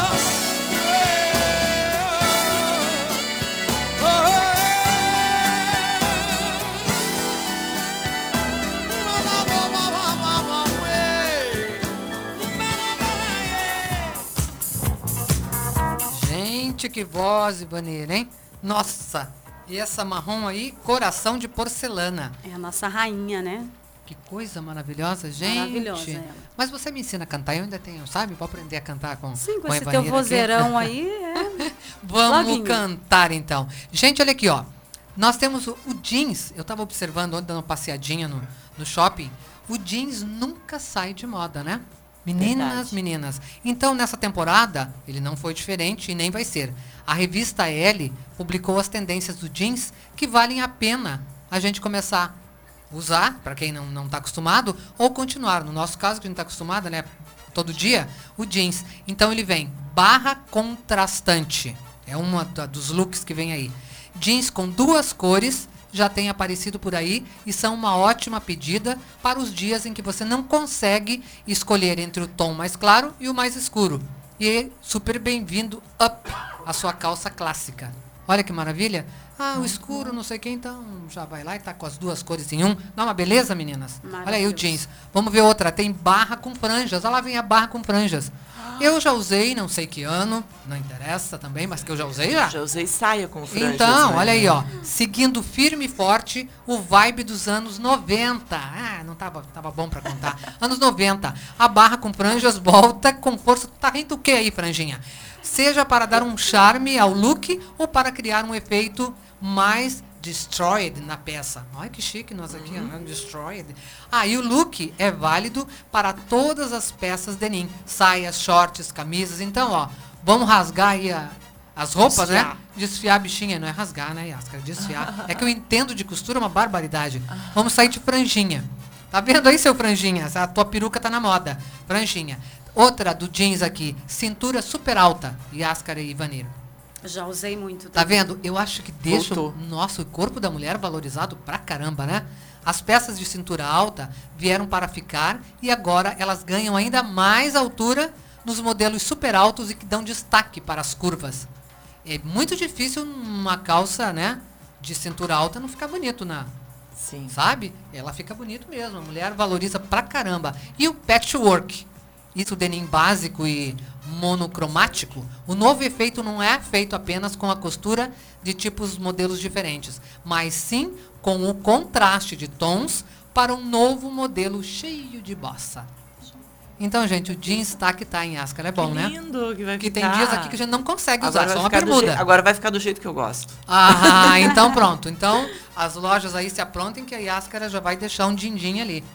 Gente, que voz, Ivaneira, hein? Nossa, e essa marrom aí, coração de porcelana. É a nossa rainha, né? Que coisa maravilhosa, gente. Maravilhosa ela. Mas você me ensina a cantar, eu ainda tenho, sabe? Vou aprender a cantar com, Sim, com com a esse teu Ivaneira vozeirão aqui. aí, é. Vamos Loguinho. cantar, então. Gente, olha aqui, ó. Nós temos o, o jeans, eu tava observando ontem, dando uma passeadinha no, no shopping. O jeans nunca sai de moda, né? Meninas, Verdade. meninas. Então, nessa temporada, ele não foi diferente e nem vai ser. A revista Elle publicou as tendências do jeans que valem a pena a gente começar a usar, para quem não não está acostumado, ou continuar. No nosso caso, que a gente está acostumado, né? Todo dia, o jeans. Então, ele vem barra contrastante. É um dos looks que vem aí. Jeans com duas cores já tem aparecido por aí e são uma ótima pedida para os dias em que você não consegue escolher entre o tom mais claro e o mais escuro. E super bem-vindo up a sua calça clássica. Olha que maravilha. Ah, o escuro, não sei o que, então já vai lá e tá com as duas cores em um. Dá uma beleza, meninas? Olha aí o jeans. Vamos ver outra. Tem barra com franjas. Olha lá, vem a barra com franjas. Eu já usei, não sei que ano, não interessa também, mas que eu já usei já. Já usei saia com franjas. Então, né? olha aí, ó. Seguindo firme e forte o vibe dos anos noventa. Ah, não tava, tava bom pra contar. Anos noventa. A barra com franjas volta com força. Tá rindo o que aí, franjinha? Seja para dar um charme ao look ou para criar um efeito mais destroyed na peça. Olha que chique nós aqui, uhum. ó, destroyed. Ah, e o look é válido para todas as peças denim. Saias, shorts, camisas. Então, ó, vamos rasgar aí a, as roupas, Desfiar. né? Desfiar a bichinha. Não é rasgar, né, Yascar? Desfiar. É que eu entendo de costura uma barbaridade. Vamos sair de franjinha. Tá vendo aí, seu franjinha? A tua peruca tá na moda. Franjinha. Outra do jeans aqui. Cintura super alta. Yascar e Ivaneira. Já usei muito. Tá também. vendo? Eu acho que deixa Voltou. o nosso corpo da mulher valorizado pra caramba, né? As peças de cintura alta vieram para ficar e agora elas ganham ainda mais altura nos modelos super altos e que dão destaque para as curvas. É muito difícil uma calça, né, de cintura alta não ficar bonito na... Sim. Sabe? Ela fica bonito mesmo. A mulher valoriza pra caramba. E o patchwork? Isso, denim básico e monocromático, o novo efeito não é feito apenas com a costura de tipos modelos diferentes, mas sim com o contraste de tons para um novo modelo cheio de bossa. Então, gente, o jeans tá que tá em Yascar, é bom, Que né? lindo que vai Que ficar. tem dias aqui que a gente não consegue usar, Agora vai só uma ficar do bermuda. jei- Agora vai ficar do jeito que eu gosto. Ah, então pronto. Então, as lojas aí se aprontem que a Yascar já vai deixar um din-din ali.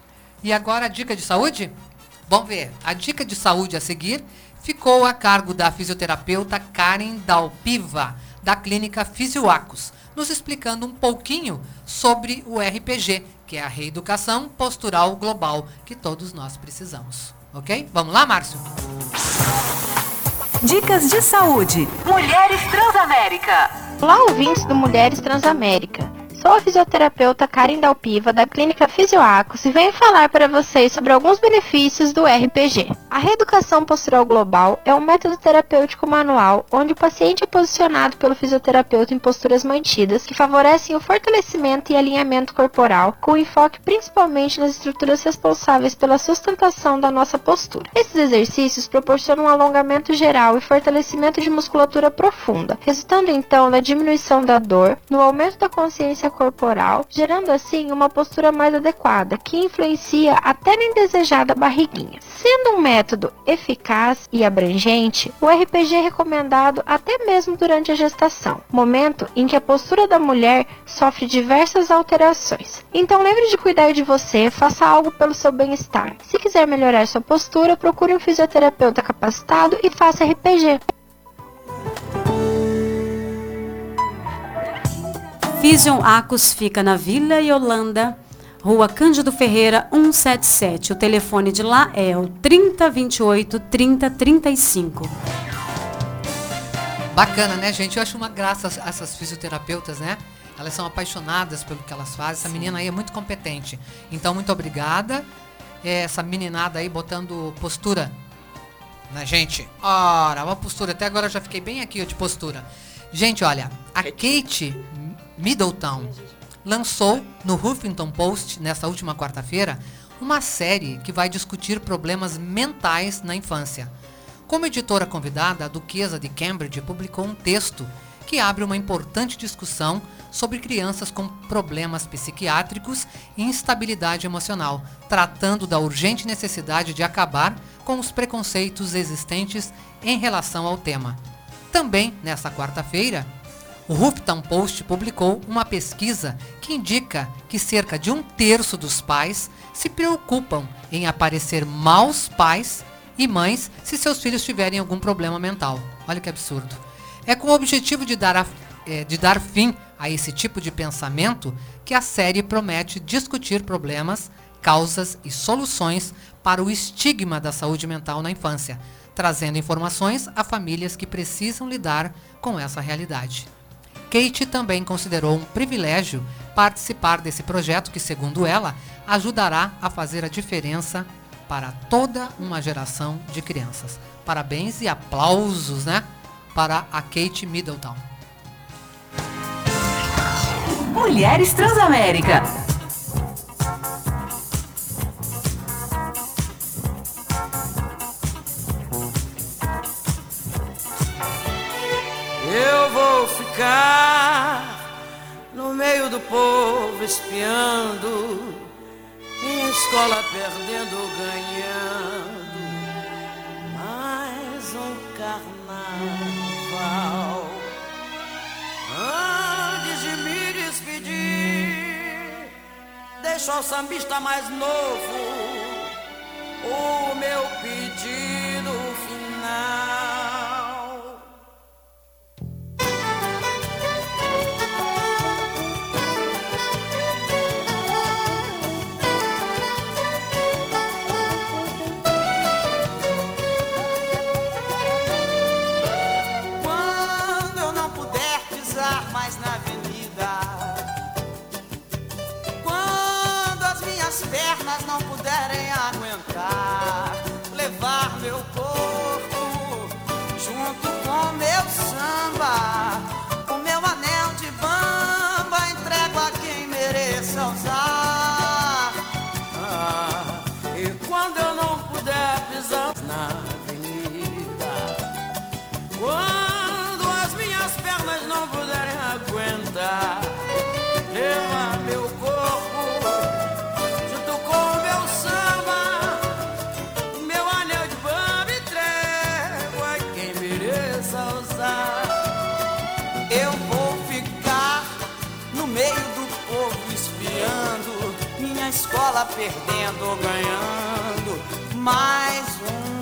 E agora a dica de saúde? Vamos ver. A dica de saúde a seguir ficou a cargo da fisioterapeuta Karen Dalpiva, da clínica Fisioacos, nos explicando um pouquinho sobre o R P G, que é a reeducação postural global que todos nós precisamos. Ok? Vamos lá, Márcio? Dicas de saúde. Mulheres Transamérica. Olá, ouvintes do Mulheres Transamérica. Sou a fisioterapeuta Karen Dalpiva, da Clínica Fisioacos, e venho falar para vocês sobre alguns benefícios do R P G. A reeducação postural global é um método terapêutico manual onde o paciente é posicionado pelo fisioterapeuta em posturas mantidas que favorecem o fortalecimento e alinhamento corporal, com enfoque principalmente nas estruturas responsáveis pela sustentação da nossa postura. Esses exercícios proporcionam um alongamento geral e fortalecimento de musculatura profunda, resultando então na diminuição da dor, no aumento da consciência corporal, gerando assim uma postura mais adequada, que influencia até na indesejada barriguinha. Sendo um método eficaz e abrangente, o R P G é recomendado até mesmo durante a gestação, momento em que a postura da mulher sofre diversas alterações. Então lembre de cuidar de você, faça algo pelo seu bem-estar. Se quiser melhorar sua postura, procure um fisioterapeuta capacitado e faça R P G. Vision Acos fica na Vila Yolanda, Rua Cândido Ferreira, cento e setenta e sete. O telefone de lá é o trinta, vinte e oito, trinta, trinta e cinco. Bacana, né, gente? Eu acho uma graça essas fisioterapeutas, né? Elas são apaixonadas pelo que elas fazem. Essa menina aí é muito competente. Então, muito obrigada. Essa meninada aí botando postura na gente. Ora, uma postura. Até agora eu já fiquei bem aqui ó, de postura. Gente, olha, a Kate Middleton lançou no Huffington Post, nesta última quarta-feira, uma série que vai discutir problemas mentais na infância. Como editora convidada, a Duquesa de Cambridge publicou um texto que abre uma importante discussão sobre crianças com problemas psiquiátricos e instabilidade emocional, tratando da urgente necessidade de acabar com os preconceitos existentes em relação ao tema. Também, nesta quarta-feira, o Huffington Post publicou uma pesquisa que indica que cerca de um terço dos pais se preocupam em aparecer maus pais e mães se seus filhos tiverem algum problema mental. Olha que absurdo. É com o objetivo de dar, a, é, de dar fim a esse tipo de pensamento que a série promete discutir problemas, causas e soluções para o estigma da saúde mental na infância, trazendo informações a famílias que precisam lidar com essa realidade. Kate também considerou um privilégio participar desse projeto que, segundo ela, ajudará a fazer a diferença para toda uma geração de crianças. Parabéns e aplausos, né, para a Kate Middleton. Mulheres Transamérica. Eu vou ficar no meio do povo espiando, minha escola perdendo ou ganhando, mais um carnaval. Antes de me despedir, deixo ao sambista mais novo o meu pedido final. Mais na avenida, quando as minhas pernas não puderem aguentar, levar meu corpo junto com meu samba, o meu anel de bamba entrego a quem mereça usar. Ah, e quando eu não puder pisar na avenida, quando as minhas pernas não puderem aguentar, levar meu corpo junto com meu samba, meu anel de bamba entrego a quem mereça usar. Eu vou ficar no meio do povo espiando, minha escola perdendo ou ganhando, mais um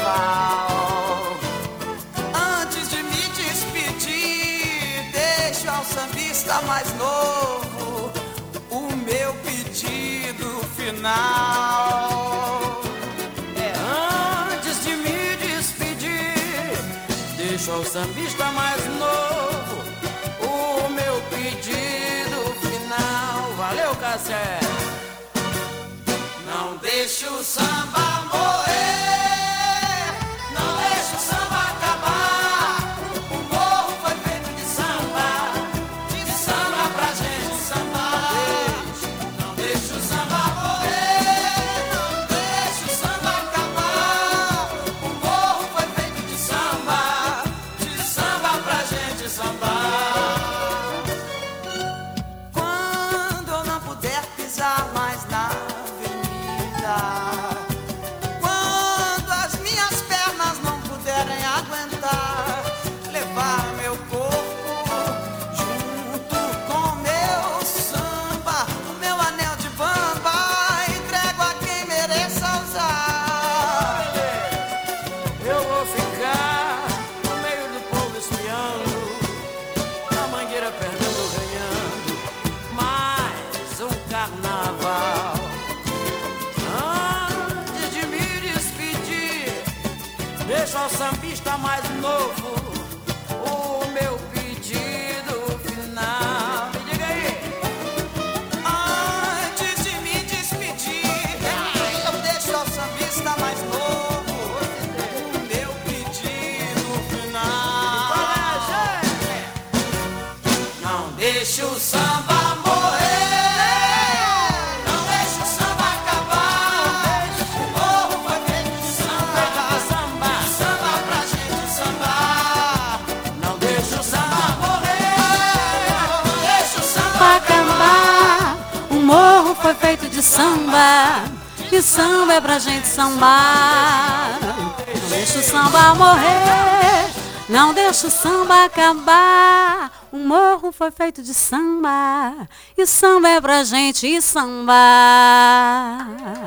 carnaval. Antes de me despedir, deixo ao sambista mais novo o meu pedido final. É antes de me despedir, deixo ao sambista mais novo o meu pedido final. Valeu, Cassé! Não deixe o samba morrer, não deixe o samba acabar. O morro foi feito de samba, de samba pra gente sambar. Não deixe o samba morrer, não deixe o samba acabar. O morro foi feito de samba, de samba pra gente sambar. Quando eu não puder pisar mais na quando as minhas pernas não puderem aguentar, levar meu corpo junto com meu samba, o meu anel de bamba, entrego a quem mereça usar. Eu vou ficar no meio do povo espiando, na mangueira perdendo ou ganhando mais um carnaval. Deixa ao sambista mais novo o meu pedido final. Me diga aí. Antes de me despedir, eu deixo ao sambista mais novo o meu pedido final. Não deixe o samba morrer. Foi feito de samba, e samba é pra gente sambar. Não deixa o samba morrer, não deixa o samba acabar. O morro foi feito de samba, e samba é pra gente sambar.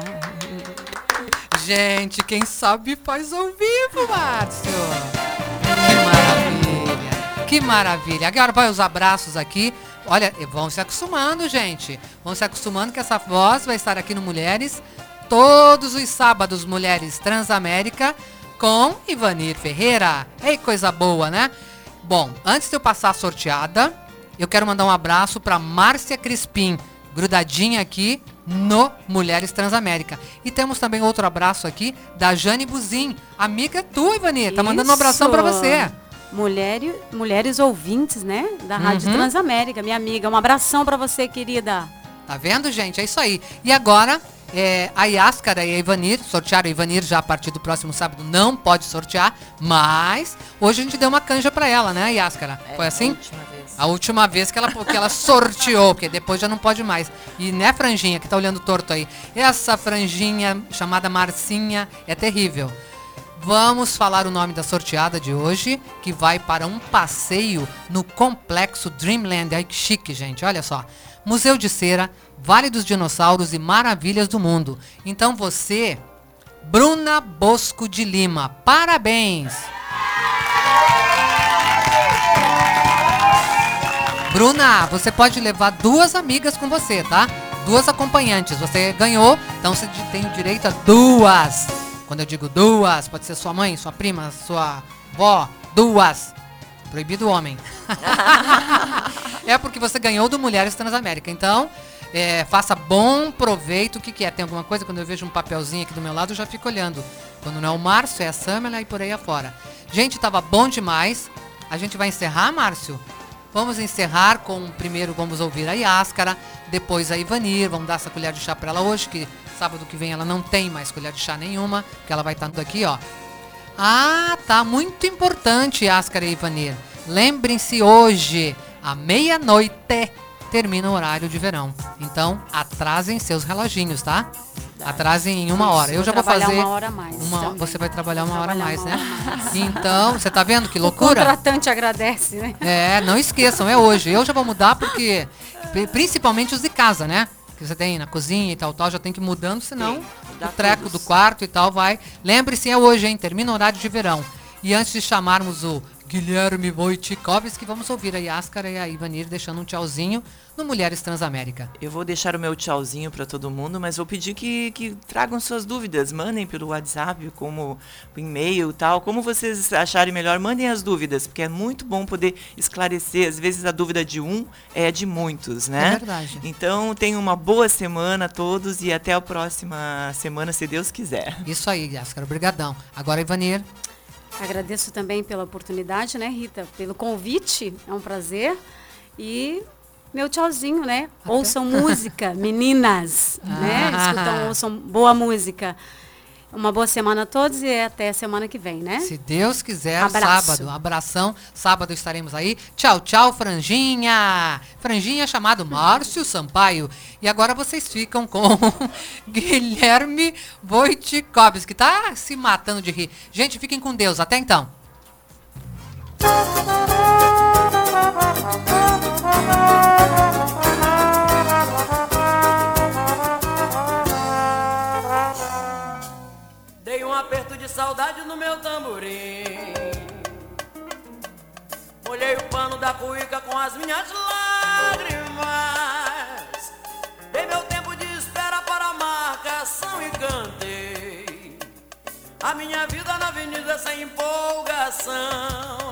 Gente, quem sabe faz ao vivo, Márcio. Que maravilha, que maravilha. Agora vai os abraços aqui. Olha, vão se acostumando, gente. Vão se acostumando que essa voz vai estar aqui no Mulheres todos os sábados, Mulheres Transamérica, com Ivanir Ferreira. Ei, coisa boa, né? Bom, antes de eu passar a sorteada, eu quero mandar um abraço para Márcia Crispim, grudadinha aqui no Mulheres Transamérica. E temos também outro abraço aqui da Jane Buzin, amiga tua, Ivanir. Tá mandando um abração para você. Mulher, mulheres ouvintes, né? Da Rádio Uhum. Transamérica, minha amiga. Um abração pra você, querida. Tá vendo, gente? É isso aí. E agora, é, a Yáscara e a Ivanir, sortearam a Ivanir já a partir do próximo sábado, não pode sortear, mas hoje a gente deu uma canja pra ela, né, Yáscara? É, Foi assim? a última vez. A última vez que ela, que ela sorteou, porque depois já não pode mais. E né, Franjinha, que tá olhando torto aí. Essa franjinha chamada Marcinha é terrível. Vamos falar o nome da sorteada de hoje, que vai para um passeio no Complexo Dreamland. Ai, que chique, gente, olha só. Museu de Cera, Vale dos Dinossauros e Maravilhas do Mundo. Então você, Bruna Bosco de Lima, parabéns! Bruna, você pode levar duas amigas com você, tá? Duas acompanhantes. Você ganhou, então você tem o direito a duas. Quando eu digo duas, pode ser sua mãe, sua prima, sua avó, duas. Proibido homem. É porque você ganhou do Mulheres Transamérica. Então, é, faça bom proveito. O que, que é? Tem alguma coisa? Quando eu vejo um papelzinho aqui do meu lado, eu já fico olhando. Quando não é o Márcio, é a Samela e por aí afora. Gente, tava bom demais. A gente vai encerrar, Márcio? Vamos encerrar com, primeiro vamos ouvir a Yáscara, depois a Ivanir, vamos dar essa colher de chá pra ela hoje, que sábado que vem ela não tem mais colher de chá nenhuma, porque ela vai estar tudo aqui, ó. Ah, tá, muito importante, Yáscara e Ivanir. Lembrem-se, hoje, à meia-noite, termina o horário de verão. Então, atrasem seus reloginhos, tá? Atrasem em uma hora. Eu já vou fazer uma hora a mais. Uma, você vai trabalhar uma hora a mais, né? Mais. Então, você tá vendo que O loucura? contratante agradece, né? É, não esqueçam, é hoje. Eu já vou mudar porque, principalmente os de casa, né? Que você tem na cozinha e tal, tal, já tem que ir mudando, senão o treco do quarto e tal vai. Lembre-se, é hoje, hein? Termina o horário de verão. E antes de chamarmos o Guilherme Wojciechowski. Vamos ouvir a Yaskara e a Ivanir deixando um tchauzinho no Mulheres Transamérica. Eu vou deixar o meu tchauzinho para todo mundo, mas vou pedir que, que tragam suas dúvidas, mandem pelo WhatsApp, como o e-mail e tal, como vocês acharem melhor, mandem as dúvidas, porque é muito bom poder esclarecer, às vezes a dúvida de um é de muitos, né? É verdade. Então, tenham uma boa semana a todos e até a próxima semana, se Deus quiser. Isso aí, Yaskara, obrigadão. Agora, Ivanir. Agradeço também pela oportunidade, né, Rita? Pelo convite, é um prazer. E meu tchauzinho, né? Até. Ouçam música, meninas, ah. né? Escutam, ouçam boa música. Uma boa semana a todos e até semana que vem, né? Se Deus quiser, Abraço. sábado. Abração. Sábado estaremos aí. Tchau, tchau, Franjinha. Franjinha chamado Márcio Sampaio. E agora vocês ficam com Guilherme Wojciechowski, que tá se matando de rir. Gente, fiquem com Deus. Até então. Dei um aperto de saudade no meu tamborim. Molhei o pano da cuíca com as minhas lágrimas. Dei meu tempo de espera para a marcação e cantei a minha vida na avenida sem empolgação.